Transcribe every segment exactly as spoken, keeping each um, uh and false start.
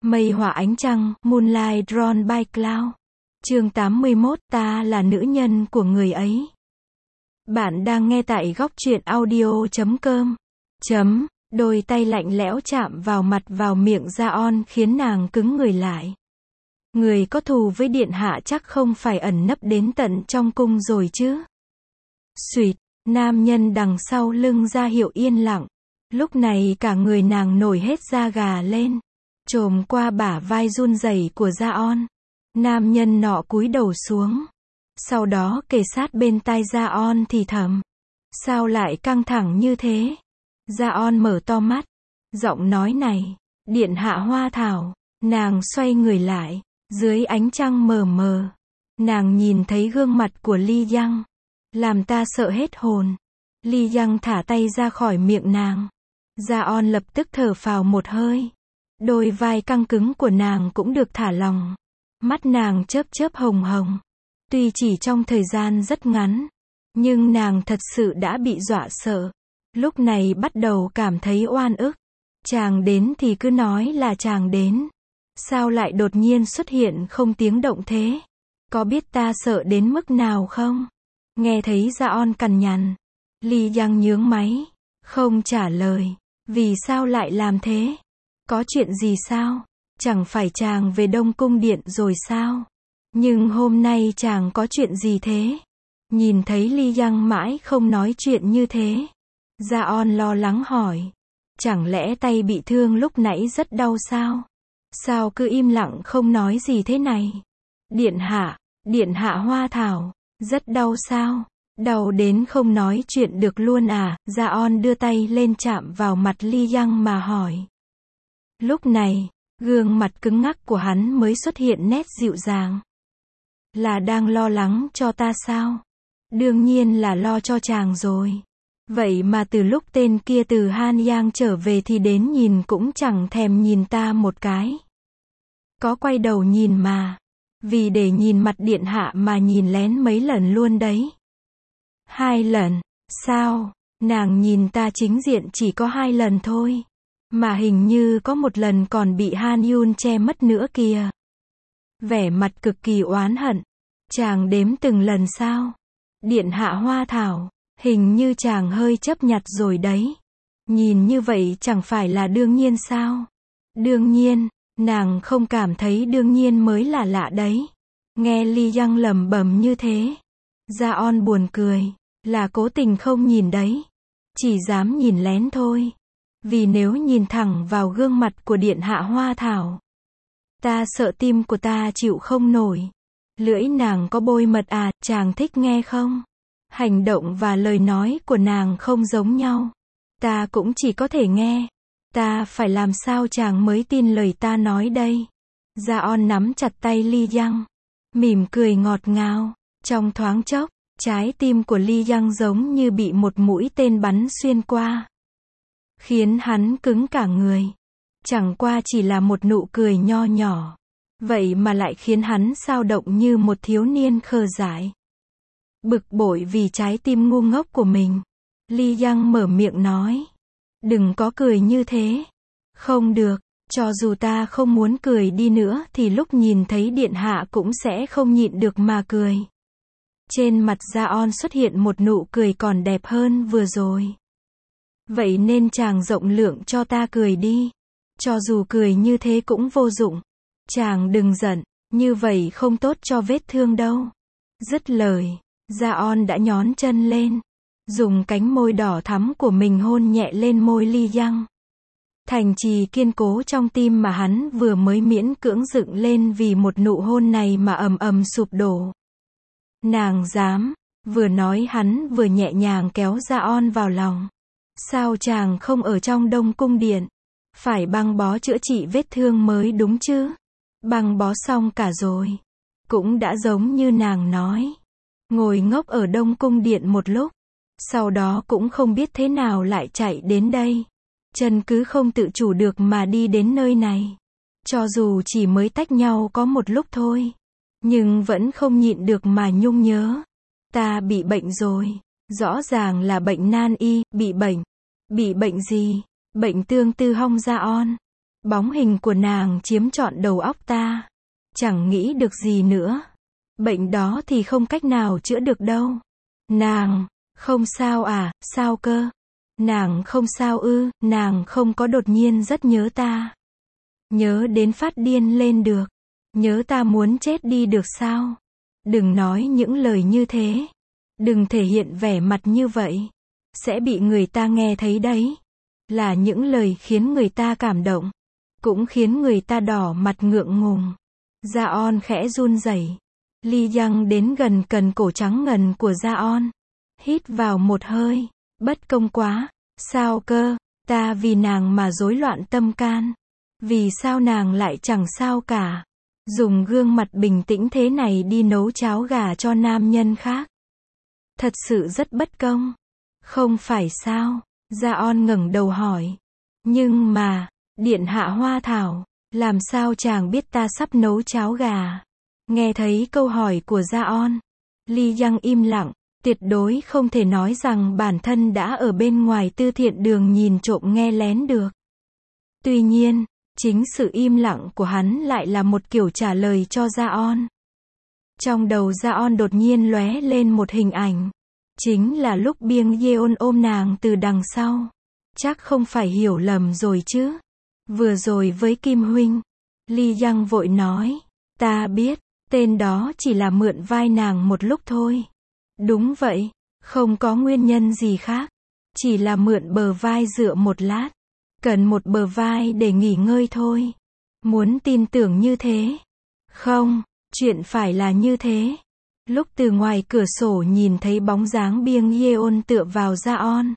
Mây hòa ánh trăng, Moonlight Drawn by Cloud. Chương tám mươi mốt, ta là nữ nhân của người ấy. Bạn đang nghe tại góc truyện audio chấm com. Chấm, đôi tay lạnh lẽo chạm vào mặt vào miệng Ra-on khiến nàng cứng người lại. Người có thù với điện hạ chắc không phải ẩn nấp đến tận trong cung rồi chứ. Xuyệt, nam nhân đằng sau lưng ra hiệu yên lặng. Lúc này cả người nàng nổi hết da gà lên. Chồm qua bả vai run rẩy của Ra-on. Nam nhân nọ cúi đầu xuống. Sau đó kề sát bên tai Ra-on thì thầm. Sao lại căng thẳng như thế? Ra-on mở to mắt. Giọng nói này. Điện hạ Hoa Thảo. Nàng xoay người lại. Dưới ánh trăng mờ mờ. Nàng nhìn thấy gương mặt của Li Yang. Làm ta sợ hết hồn. Li Yang thả tay ra khỏi miệng nàng. Ra-on lập tức thở phào một hơi. Đôi vai căng cứng của nàng cũng được thả lỏng. Mắt nàng chớp chớp hồng hồng. Tuy chỉ trong thời gian rất ngắn, nhưng nàng thật sự đã bị dọa sợ. Lúc này bắt đầu cảm thấy oan ức. Chàng đến thì cứ nói là chàng đến. Sao lại đột nhiên xuất hiện không tiếng động thế? Có biết ta sợ đến mức nào không? Nghe thấy Ra-on cằn nhằn. Li Yang nhướng máy. Không trả lời. Vì sao lại làm thế? Có chuyện gì sao? Chẳng phải chàng về Đông Cung Điện rồi sao? Nhưng hôm nay chàng có chuyện gì thế? Nhìn thấy Li Yang mãi không nói chuyện như thế. Ra-on lo lắng hỏi. Chẳng lẽ tay bị thương lúc nãy rất đau sao? Sao cứ im lặng không nói gì thế này? Điện hạ, điện hạ Hoa Thảo, rất đau sao? Đau đến không nói chuyện được luôn à? Ra-on đưa tay lên chạm vào mặt Li Yang mà hỏi. Lúc này, gương mặt cứng ngắc của hắn mới xuất hiện nét dịu dàng. Là đang lo lắng cho ta sao? Đương nhiên là lo cho chàng rồi. Vậy mà từ lúc tên kia từ Han Yang trở về thì đến nhìn cũng chẳng thèm nhìn ta một cái. Có quay đầu nhìn mà. Vì để nhìn mặt điện hạ mà nhìn lén mấy lần luôn đấy. Hai lần, sao? Nàng nhìn ta chính diện chỉ có hai lần thôi. Mà hình như có một lần còn bị Han Yun che mất nữa kìa. Vẻ mặt cực kỳ oán hận. Chàng đếm từng lần sao? Điện hạ Hoa Thảo, hình như chàng hơi chấp nhặt rồi đấy. Nhìn như vậy chẳng phải là đương nhiên sao? Đương nhiên, nàng không cảm thấy đương nhiên mới là lạ đấy. Nghe Li Yang lẩm bẩm như thế. Ra-on buồn cười, là cố tình không nhìn đấy. Chỉ dám nhìn lén thôi. Vì nếu nhìn thẳng vào gương mặt của điện hạ Hoa Thảo, ta sợ tim của ta chịu không nổi. Lưỡi nàng có bôi mật à, chàng thích nghe không? Hành động và lời nói của nàng không giống nhau. Ta cũng chỉ có thể nghe. Ta phải làm sao chàng mới tin lời ta nói đây? Ra-on nắm chặt tay Li Yang. Mỉm cười ngọt ngào. Trong thoáng chốc, trái tim của Li Yang giống như bị một mũi tên bắn xuyên qua. Khiến hắn cứng cả người. Chẳng qua chỉ là một nụ cười nho nhỏ. Vậy mà lại khiến hắn xao động như một thiếu niên khờ dại. Bực bội vì trái tim ngu ngốc của mình. Li Yang mở miệng nói. Đừng có cười như thế. Không được, cho dù ta không muốn cười đi nữa thì lúc nhìn thấy điện hạ cũng sẽ không nhịn được mà cười. Trên mặt Ra-on xuất hiện một nụ cười còn đẹp hơn vừa rồi. Vậy nên chàng rộng lượng cho ta cười đi. Cho dù cười như thế cũng vô dụng. Chàng đừng giận, như vậy không tốt cho vết thương đâu. Dứt lời, Ra-on đã nhón chân lên. Dùng cánh môi đỏ thắm của mình hôn nhẹ lên môi Li Yang. Thành trì kiên cố trong tim mà hắn vừa mới miễn cưỡng dựng lên vì một nụ hôn này mà ầm ầm sụp đổ. Nàng dám, vừa nói hắn vừa nhẹ nhàng kéo Ra-on vào lòng. Sao chàng không ở trong Đông Cung Điện? Phải băng bó chữa trị vết thương mới đúng chứ? Băng bó xong cả rồi. Cũng đã giống như nàng nói. Ngồi ngốc ở Đông Cung Điện một lúc. Sau đó cũng không biết thế nào lại chạy đến đây. Chân cứ không tự chủ được mà đi đến nơi này. Cho dù chỉ mới tách nhau có một lúc thôi. Nhưng vẫn không nhịn được mà nhung nhớ. Ta bị bệnh rồi. Rõ ràng là bệnh nan y, bị bệnh. Bị bệnh gì? Bệnh tương tư hong Ra-on. Bóng hình của nàng chiếm trọn đầu óc ta. Chẳng nghĩ được gì nữa. Bệnh đó thì không cách nào chữa được đâu. Nàng, không sao à, sao cơ? Nàng không sao ư, nàng không có đột nhiên rất nhớ ta. Nhớ đến phát điên lên được. Nhớ ta muốn chết đi được sao? Đừng nói những lời như thế. Đừng thể hiện vẻ mặt như vậy. Sẽ bị người ta nghe thấy đấy. Là những lời khiến người ta cảm động. Cũng khiến người ta đỏ mặt ngượng ngùng. Jaon khẽ run rẩy. Lee Young đến gần cần cổ trắng ngần của Jaon. Hít vào một hơi. Bất công quá. Sao cơ? Ta vì nàng mà rối loạn tâm can. Vì sao nàng lại chẳng sao cả? Dùng gương mặt bình tĩnh thế này đi nấu cháo gà cho nam nhân khác. Thật sự rất bất công. Không phải sao? Jaon ngẩng đầu hỏi. Nhưng mà, điện hạ Hoa Thảo, làm sao chàng biết ta sắp nấu cháo gà? Nghe thấy câu hỏi của Jaon, Lee Young im lặng, tuyệt đối không thể nói rằng bản thân đã ở bên ngoài Tư Thiện Đường nhìn trộm nghe lén được. Tuy nhiên, chính sự im lặng của hắn lại là một kiểu trả lời cho Jaon. Trong đầu Jaon đột nhiên lóe lên một hình ảnh. Chính là lúc Biêng Yeon ôm nàng từ đằng sau. Chắc không phải hiểu lầm rồi chứ. Vừa rồi với Kim Huynh. Lee Young vội nói. Ta biết, tên đó chỉ là mượn vai nàng một lúc thôi. Đúng vậy, không có nguyên nhân gì khác. Chỉ là mượn bờ vai dựa một lát. Cần một bờ vai để nghỉ ngơi thôi. Muốn tin tưởng như thế? Không, chuyện phải là như thế. Lúc từ ngoài cửa sổ nhìn thấy bóng dáng Biêng Yeon tựa vào Jaon.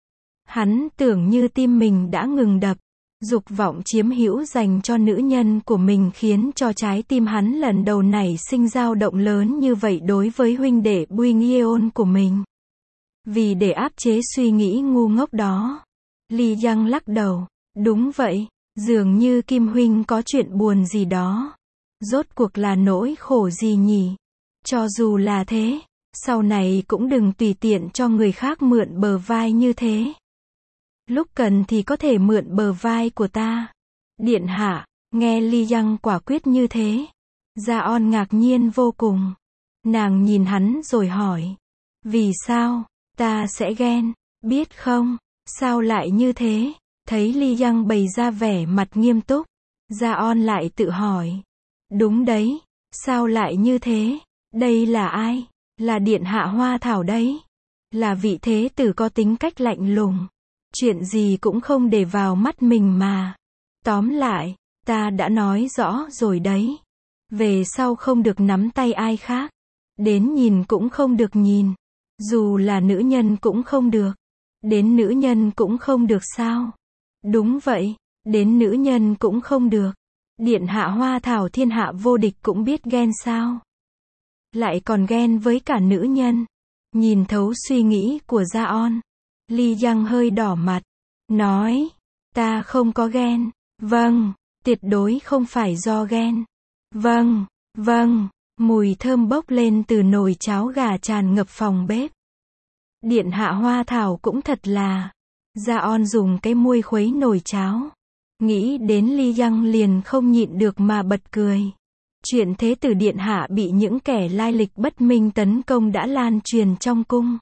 Hắn tưởng như tim mình đã ngừng đập. Dục vọng chiếm hữu dành cho nữ nhân của mình khiến cho trái tim hắn lần đầu nảy sinh dao động lớn như vậy đối với huynh đệ Biêng Yeon của mình. Vì để áp chế suy nghĩ ngu ngốc đó, Lee Young lắc đầu. Đúng vậy, dường như Kim Huynh có chuyện buồn gì đó. Rốt cuộc là nỗi khổ gì nhỉ? Cho dù là thế, sau này cũng đừng tùy tiện cho người khác mượn bờ vai như thế. Lúc cần thì có thể mượn bờ vai của ta. Điện hạ, nghe Lee Young quả quyết như thế. Jaon ngạc nhiên vô cùng. Nàng nhìn hắn rồi hỏi. Vì sao, ta sẽ ghen, biết không? Sao lại như thế? Thấy Lee Young bày ra vẻ mặt nghiêm túc. Jaon lại tự hỏi. Đúng đấy, sao lại như thế? Đây là ai? Là điện hạ Hoa Thảo đấy. Là vị thế tử có tính cách lạnh lùng. Chuyện gì cũng không để vào mắt mình mà. Tóm lại, ta đã nói rõ rồi đấy. Về sau không được nắm tay ai khác. Đến nhìn cũng không được nhìn. Dù là nữ nhân cũng không được. Đến nữ nhân cũng không được sao? Đúng vậy, đến nữ nhân cũng không được. Điện hạ Hoa Thảo thiên hạ vô địch cũng biết ghen sao? Lại còn ghen với cả nữ nhân. Nhìn thấu suy nghĩ của Jaon, Lee Young hơi đỏ mặt. Nói, ta không có ghen. Vâng, tuyệt đối không phải do ghen. Vâng, vâng, mùi thơm bốc lên từ nồi cháo gà tràn ngập phòng bếp. Điện hạ Hoa Thảo cũng thật là. Jaon dùng cái muôi khuấy nồi cháo. Nghĩ đến Lee Young liền không nhịn được mà bật cười. Chuyện thế tử điện hạ bị những kẻ lai lịch bất minh tấn công đã lan truyền trong cung.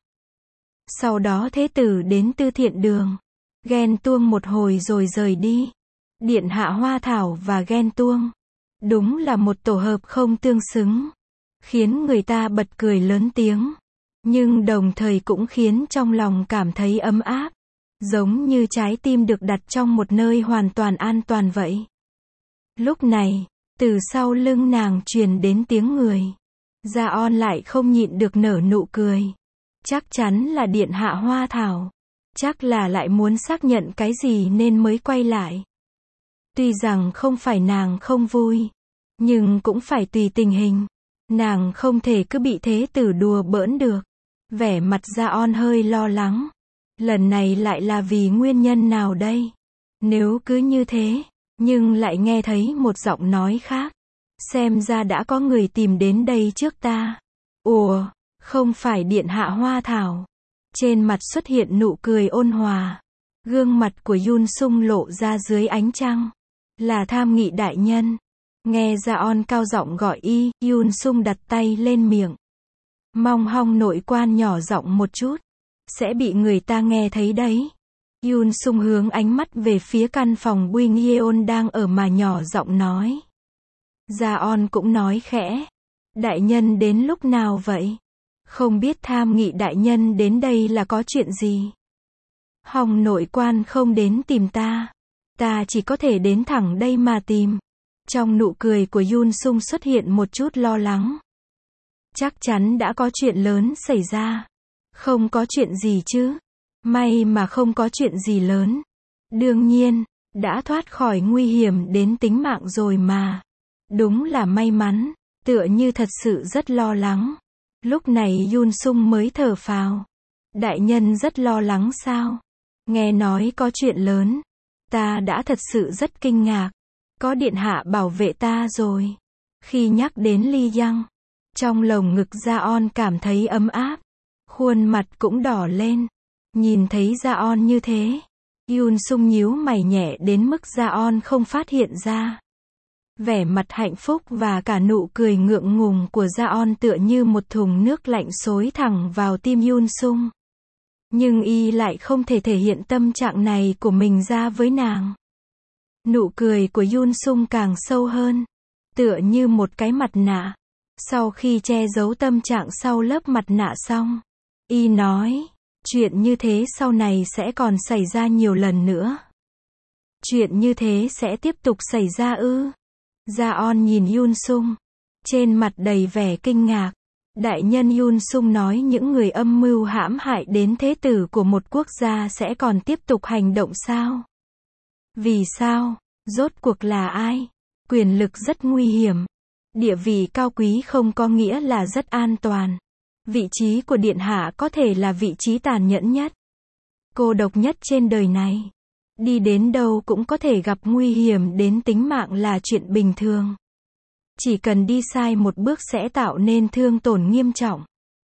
Sau đó thế tử đến Tư Thiện Đường. Ghen tuông một hồi rồi rời đi. Điện hạ Hoa Thảo và ghen tuông. Đúng là một tổ hợp không tương xứng. Khiến người ta bật cười lớn tiếng. Nhưng đồng thời cũng khiến trong lòng cảm thấy ấm áp. Giống như trái tim được đặt trong một nơi hoàn toàn an toàn vậy. Lúc này, từ sau lưng nàng truyền đến tiếng người. Jaon lại không nhịn được nở nụ cười. Chắc chắn là điện hạ Hoa Thảo. Chắc là lại muốn xác nhận cái gì nên mới quay lại. Tuy rằng không phải nàng không vui, nhưng cũng phải tùy tình hình. Nàng không thể cứ bị thế tử đùa bỡn được. Vẻ mặt Jaon hơi lo lắng. Lần này lại là vì nguyên nhân nào đây? Nếu cứ như thế, nhưng lại nghe thấy một giọng nói khác. Xem ra đã có người tìm đến đây trước ta. Ủa, không phải điện hạ Hoa Thảo. Trên mặt xuất hiện nụ cười ôn hòa. Gương mặt của Yoon Sung lộ ra dưới ánh trăng. Là Tham Nghị đại nhân. Nghe Jaon cao giọng gọi y, Yoon Sung đặt tay lên miệng. Mong Hong nội quan nhỏ giọng một chút. Sẽ bị người ta nghe thấy đấy. Yoon Sung hướng ánh mắt về phía căn phòng Bui Yeon đang ở mà nhỏ giọng nói. Jaon cũng nói khẽ. Đại nhân đến lúc nào vậy? Không biết Tham Nghị đại nhân đến đây là có chuyện gì? Hong nội quan không đến tìm ta. Ta chỉ có thể đến thẳng đây mà tìm. Trong nụ cười của Yoon Sung xuất hiện một chút lo lắng. Chắc chắn đã có chuyện lớn xảy ra. Không có chuyện gì chứ. May mà không có chuyện gì lớn. Đương nhiên, đã thoát khỏi nguy hiểm đến tính mạng rồi mà. Đúng là may mắn, tựa như thật sự rất lo lắng. Lúc này Yoon Sung mới thở phào. Đại nhân rất lo lắng sao? Nghe nói có chuyện lớn. Ta đã thật sự rất kinh ngạc. Có điện hạ bảo vệ ta rồi. Khi nhắc đến Lee Young, trong lồng ngực Jaon cảm thấy ấm áp. Khuôn mặt cũng đỏ lên. Nhìn thấy Jaon như thế, Yoon Sung nhíu mày nhẹ đến mức Jaon không phát hiện ra. Vẻ mặt hạnh phúc và cả nụ cười ngượng ngùng của Jaon tựa như một thùng nước lạnh xối thẳng vào tim Yoon Sung. Nhưng y lại không thể thể hiện tâm trạng này của mình ra với nàng. Nụ cười của Yoon Sung càng sâu hơn, tựa như một cái mặt nạ. Sau khi che giấu tâm trạng sau lớp mặt nạ xong, y nói, chuyện như thế sau này sẽ còn xảy ra nhiều lần nữa. Chuyện như thế sẽ tiếp tục xảy ra ư? Jaon nhìn Yoon Sung, trên mặt đầy vẻ kinh ngạc. Đại nhân Yoon Sung nói những người âm mưu hãm hại đến thế tử của một quốc gia sẽ còn tiếp tục hành động sao? Vì sao? Rốt cuộc là ai? Quyền lực rất nguy hiểm. Địa vị cao quý không có nghĩa là rất an toàn. Vị trí của điện hạ có thể là vị trí tàn nhẫn nhất, cô độc nhất trên đời này. Đi đến đâu cũng có thể gặp nguy hiểm đến tính mạng là chuyện bình thường. Chỉ cần đi sai một bước sẽ tạo nên thương tổn nghiêm trọng.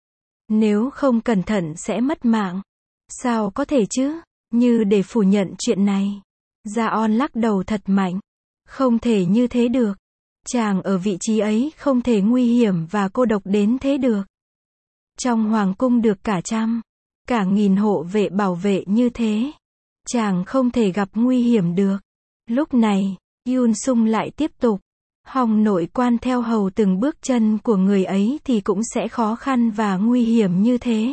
Nếu không cẩn thận sẽ mất mạng. Sao có thể chứ? Như để phủ nhận chuyện này. Jaon lắc đầu thật mạnh. Không thể như thế được. Chàng ở vị trí ấy không thể nguy hiểm và cô độc đến thế được. Trong hoàng cung được cả trăm, cả nghìn hộ vệ bảo vệ như thế. Chàng không thể gặp nguy hiểm được. Lúc này, Yoon Sung lại tiếp tục. Hong nội quan theo hầu từng bước chân của người ấy thì cũng sẽ khó khăn và nguy hiểm như thế.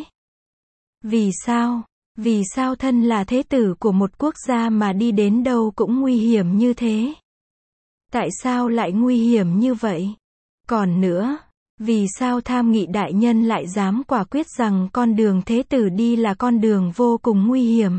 Vì sao? Vì sao thân là thế tử của một quốc gia mà đi đến đâu cũng nguy hiểm như thế? Tại sao lại nguy hiểm như vậy? Còn nữa, vì sao Tham Nghị đại nhân lại dám quả quyết rằng con đường thế tử đi là con đường vô cùng nguy hiểm?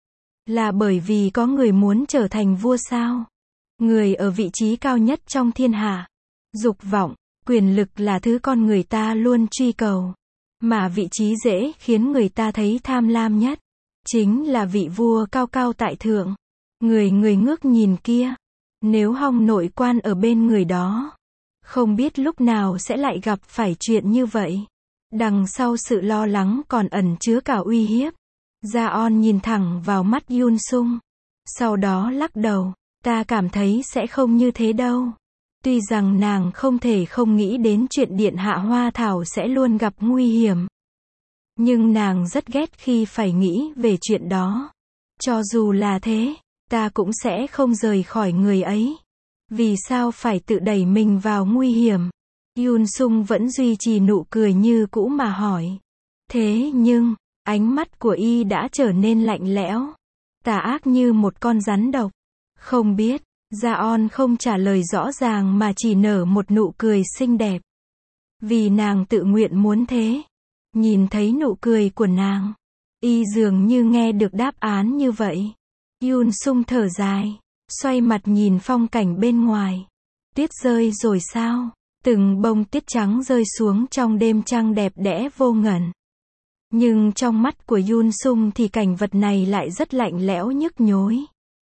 Là bởi vì có người muốn trở thành vua sao? Người ở vị trí cao nhất trong thiên hạ. Dục vọng, quyền lực là thứ con người ta luôn truy cầu. Mà vị trí dễ khiến người ta thấy tham lam nhất, chính là vị vua cao cao tại thượng. Người người ngước nhìn kia. Nếu Hong nội quan ở bên người đó, không biết lúc nào sẽ lại gặp phải chuyện như vậy. Đằng sau sự lo lắng còn ẩn chứa cả uy hiếp. Jaon nhìn thẳng vào mắt Yoon Sung. Sau đó lắc đầu. Ta cảm thấy sẽ không như thế đâu. Tuy rằng nàng không thể không nghĩ đến chuyện điện hạ Hoa Thảo sẽ luôn gặp nguy hiểm. Nhưng nàng rất ghét khi phải nghĩ về chuyện đó. Cho dù là thế, ta cũng sẽ không rời khỏi người ấy. Vì sao phải tự đẩy mình vào nguy hiểm? Yoon Sung vẫn duy trì nụ cười như cũ mà hỏi. Thế nhưng, ánh mắt của y đã trở nên lạnh lẽo, tà ác như một con rắn độc. Không biết, Jaon không trả lời rõ ràng mà chỉ nở một nụ cười xinh đẹp. Vì nàng tự nguyện muốn thế. Nhìn thấy nụ cười của nàng, y dường như nghe được đáp án như vậy. Yoon Sung thở dài, xoay mặt nhìn phong cảnh bên ngoài. Tuyết rơi rồi sao? Từng bông tuyết trắng rơi xuống trong đêm trăng đẹp đẽ vô ngần. Nhưng trong mắt của Yoon Sung thì cảnh vật này lại rất lạnh lẽo nhức nhối.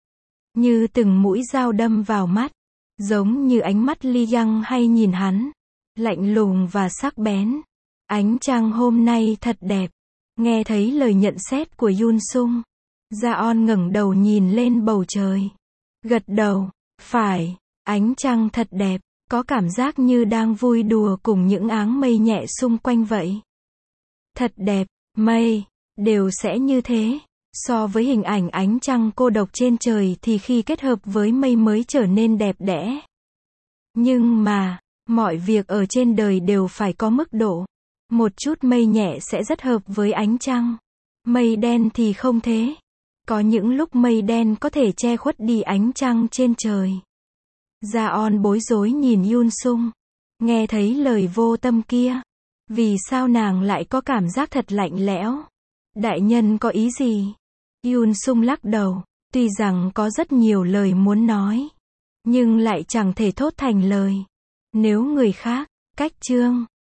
Như từng mũi dao đâm vào mắt. Giống như ánh mắt Lee Young hay nhìn hắn. Lạnh lùng và sắc bén. Ánh trăng hôm nay thật đẹp. Nghe thấy lời nhận xét của Yoon Sung, Jaon ngẩng đầu nhìn lên bầu trời. Gật đầu. Phải, ánh trăng thật đẹp, có cảm giác như đang vui đùa cùng những áng mây nhẹ xung quanh vậy. Thật đẹp, mây, đều sẽ như thế. So với hình ảnh ánh trăng cô độc trên trời thì khi kết hợp với mây mới trở nên đẹp đẽ. Nhưng mà, mọi việc ở trên đời đều phải có mức độ. Một chút mây nhẹ sẽ rất hợp với ánh trăng. Mây đen thì không thế. Có những lúc mây đen có thể che khuất đi ánh trăng trên trời. Ja-on bối rối nhìn Yoon Sung. Nghe thấy lời vô tâm kia. Vì sao nàng lại có cảm giác thật lạnh lẽo? Đại nhân có ý gì? Yoon Sung lắc đầu. Tuy rằng có rất nhiều lời muốn nói. Nhưng lại chẳng thể thốt thành lời. Nếu người khác, cách chương.